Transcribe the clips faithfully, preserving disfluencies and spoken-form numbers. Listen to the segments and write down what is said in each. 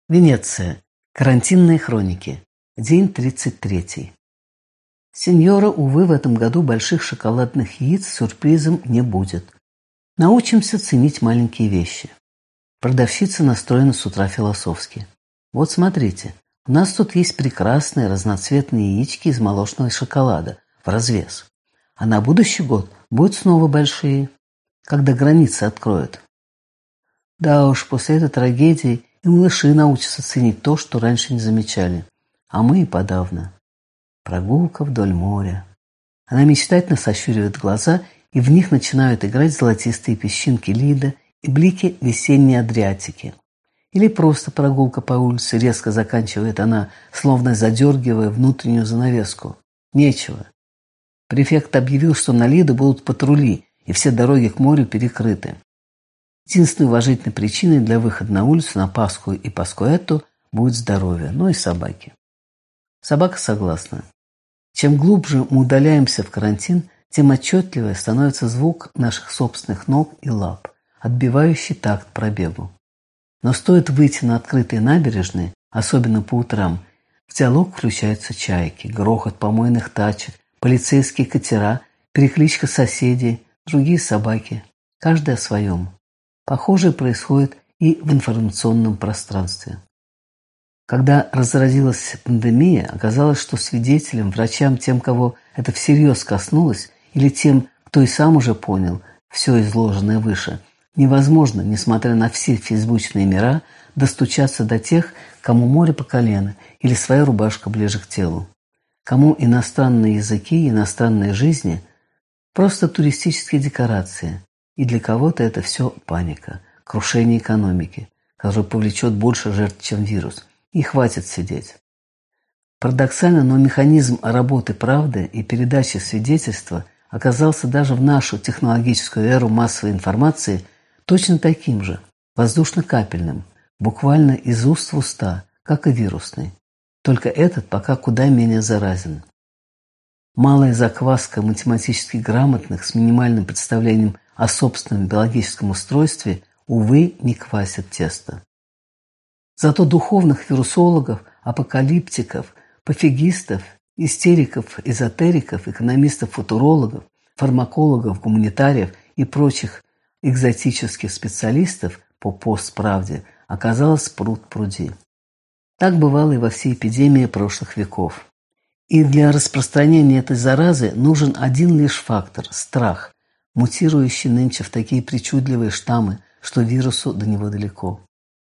Венеция. Карантинные хроники. День тридцать третий. Сеньора, увы, в этом году больших шоколадных яиц сюрпризом не будет. Научимся ценить маленькие вещи. Продавщица настроена с утра философски. Вот смотрите, у нас тут есть прекрасные разноцветные яички из молочного шоколада в развес. А на будущий год будут снова большие, когда границы откроют. Да уж, после этой трагедии и малыши научатся ценить то, что раньше не замечали. А мы и подавно. Прогулка вдоль моря. Она мечтательно сощуривает глаза, и в них начинают играть золотистые песчинки Лида и блики весенней Адриатики. Или просто прогулка по улице, резко заканчивает она, словно задергивая внутреннюю занавеску. Нечего. Префект объявил, что на Лидо будут патрули, и все дороги к морю перекрыты. Единственной уважительной причиной для выхода на улицу на Пасху и Паскуэту будет здоровье, ну и собаки. Собака согласна. Чем глубже мы удаляемся в карантин, тем отчетливее становится звук наших собственных ног и лап, отбивающий такт пробегу. Но стоит выйти на открытые набережные, особенно по утрам, в диалог включаются чайки, грохот помойных тачек, полицейские катера, перекличка соседей, другие собаки, каждый о своем. Похожее происходит и в информационном пространстве. Когда разразилась пандемия, оказалось, что свидетелям, врачам, тем, кого это всерьез коснулось, или тем, кто и сам уже понял все изложенное выше, невозможно, несмотря на все фейсбучные мира, достучаться до тех, кому море по колено или своя рубашка ближе к телу, кому иностранные языки и иностранные жизни – просто туристические декорации, и для кого-то это все паника, крушение экономики, которая повлечет больше жертв, чем вирус. И хватит сидеть. Парадоксально, но механизм работы правды и передачи свидетельства оказался даже в нашу технологическую эру массовой информации точно таким же, воздушно-капельным, буквально из уст в уста, как и вирусный. Только этот пока куда менее заразен. Малая закваска математически грамотных с минимальным представлением о собственном биологическом устройстве, увы, не квасит тесто. Зато духовных вирусологов, апокалиптиков, пофигистов, истериков, эзотериков, экономистов-футурологов, фармакологов, гуманитариев и прочих экзотических специалистов по постправде оказалось пруд-пруди. Так бывало и во всей эпидемии прошлых веков. И для распространения этой заразы нужен один лишь фактор – страх, мутирующий нынче в такие причудливые штаммы, что вирусу до него далеко.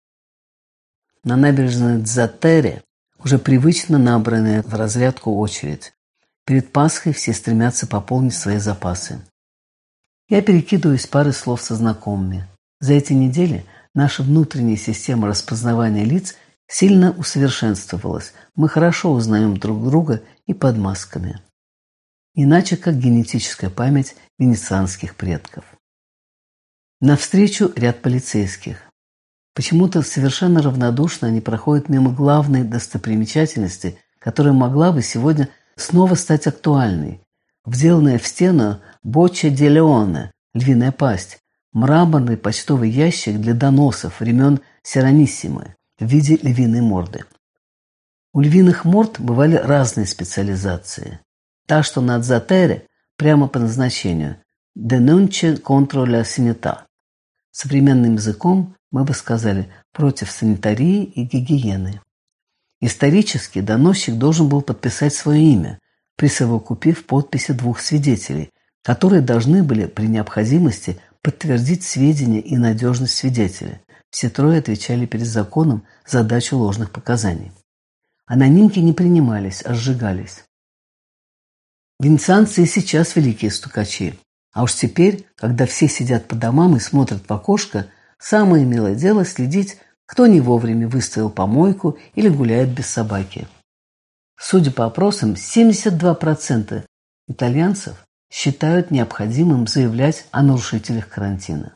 На набережной Дзатере уже привычно набранная в разрядку очередь. Перед Пасхой все стремятся пополнить свои запасы. Я перекидываюсь парой слов со знакомыми. За эти недели наша внутренняя система распознавания лиц сильно усовершенствовалась. Мы хорошо узнаем друг друга и под масками. Иначе как генетическая память венецианских предков. Навстречу ряд полицейских. Почему-то совершенно равнодушно они проходят мимо главной достопримечательности, которая могла бы сегодня снова стать актуальной. Вделанная в стену Бочча ди Леоне, львиная пасть, мраморный почтовый ящик для доносов времен Сераниссимы в виде львиной морды. У львиных морд бывали разные специализации. Та, что на Дзатере, прямо по назначению – «Denunce contro la sanità». Современным языком мы бы сказали «против санитарии и гигиены». Исторически доносчик должен был подписать свое имя, присовокупив подписи двух свидетелей, которые должны были при необходимости подтвердить сведения и надежность свидетеля. Все трое отвечали перед законом за дачу ложных показаний. Анонимки не принимались, а сжигались. Венецианцы и сейчас великие стукачи. А уж теперь, когда все сидят по домам и смотрят в окошко, самое милое дело следить, кто не вовремя выставил помойку или гуляет без собаки. Судя по опросам, семьдесят два процента итальянцев считают необходимым заявлять о нарушителях карантина.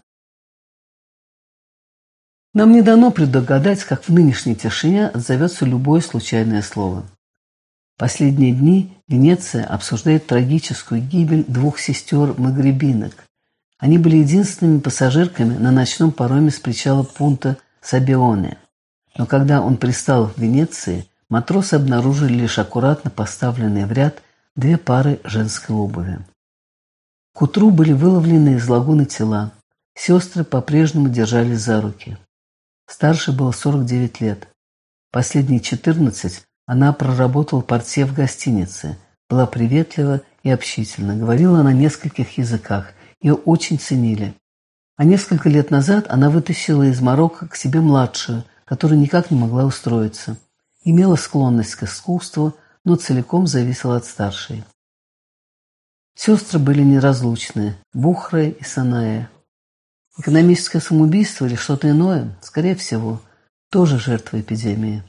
Нам не дано предугадать, как в нынешней тишине отзовется любое случайное слово. Последние дни Венеция обсуждает трагическую гибель двух сестер-магребинок. Они были единственными пассажирками на ночном пароме с причала Пунта Сабионе. Но когда он пристал в Венеции, матросы обнаружили лишь аккуратно поставленные в ряд две пары женской обуви. К утру были выловлены из лагуны тела. Сестры по-прежнему держались за руки. Старшей было сорок девять лет. Последние четырнадцать она проработала портье в гостинице, была приветлива и общительна, говорила на нескольких языках, ее очень ценили. А несколько лет назад она вытащила из Марокко к себе младшую, которая никак не могла устроиться. Имела склонность к искусству, но целиком зависела от старшей. Сестры были неразлучны – Бухра и Саная. Экономическое самоубийство или что-то иное, скорее всего, тоже жертва эпидемии.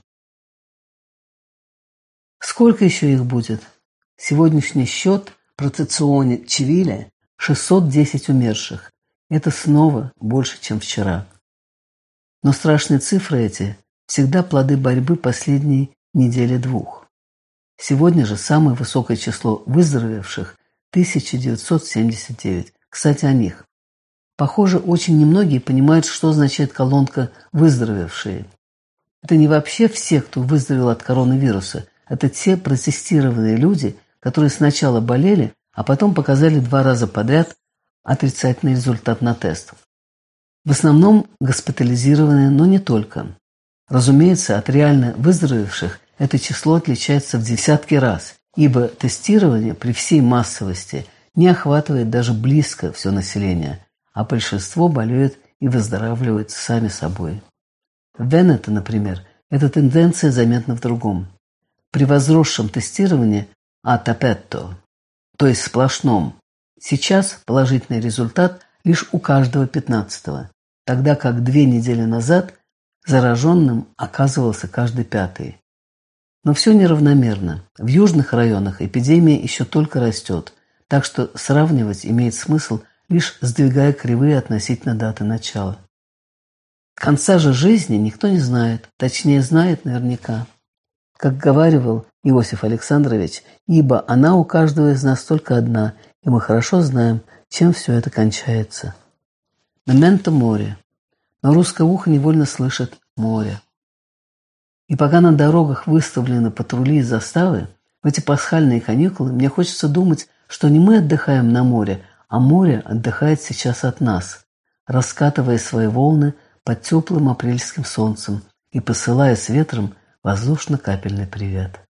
Сколько еще их будет? Сегодняшний счет в процессионе Чивиля – шестьсот десять умерших. Это снова больше, чем вчера. Но страшные цифры эти всегда плоды борьбы последней недели-двух. Сегодня же самое высокое число выздоровевших – тысяча девятьсот семьдесят девять. Кстати, о них. Похоже, очень немногие понимают, что означает колонка «выздоровевшие». Это не вообще все, кто выздоровел от коронавируса. Это те протестированные люди, которые сначала болели, а потом показали два раза подряд отрицательный результат на тест. В основном госпитализированные, но не только. Разумеется, от реально выздоровевших это число отличается в десятки раз, ибо тестирование при всей массовости не охватывает даже близко все население, а большинство болеют и выздоравливают сами собой. В Венето, например, эта тенденция заметна в другом. При возросшем тестировании «а-тапетто», то есть сплошном, сейчас положительный результат лишь у каждого пятнадцатого, тогда как две недели назад зараженным оказывался каждый пятый. Но все неравномерно. В южных районах эпидемия еще только растет, так что сравнивать имеет смысл, лишь сдвигая кривые относительно даты начала. Конца же жизни никто не знает, точнее знает наверняка. Как говаривал Иосиф Александрович, ибо она у каждого из нас только одна, и мы хорошо знаем, чем все это кончается. Мементо море. Но русское ухо невольно слышит море. И пока на дорогах выставлены патрули и заставы, в эти пасхальные каникулы мне хочется думать, что не мы отдыхаем на море, а море отдыхает сейчас от нас, раскатывая свои волны под теплым апрельским солнцем и посылая с ветром воздушно-капельный привет.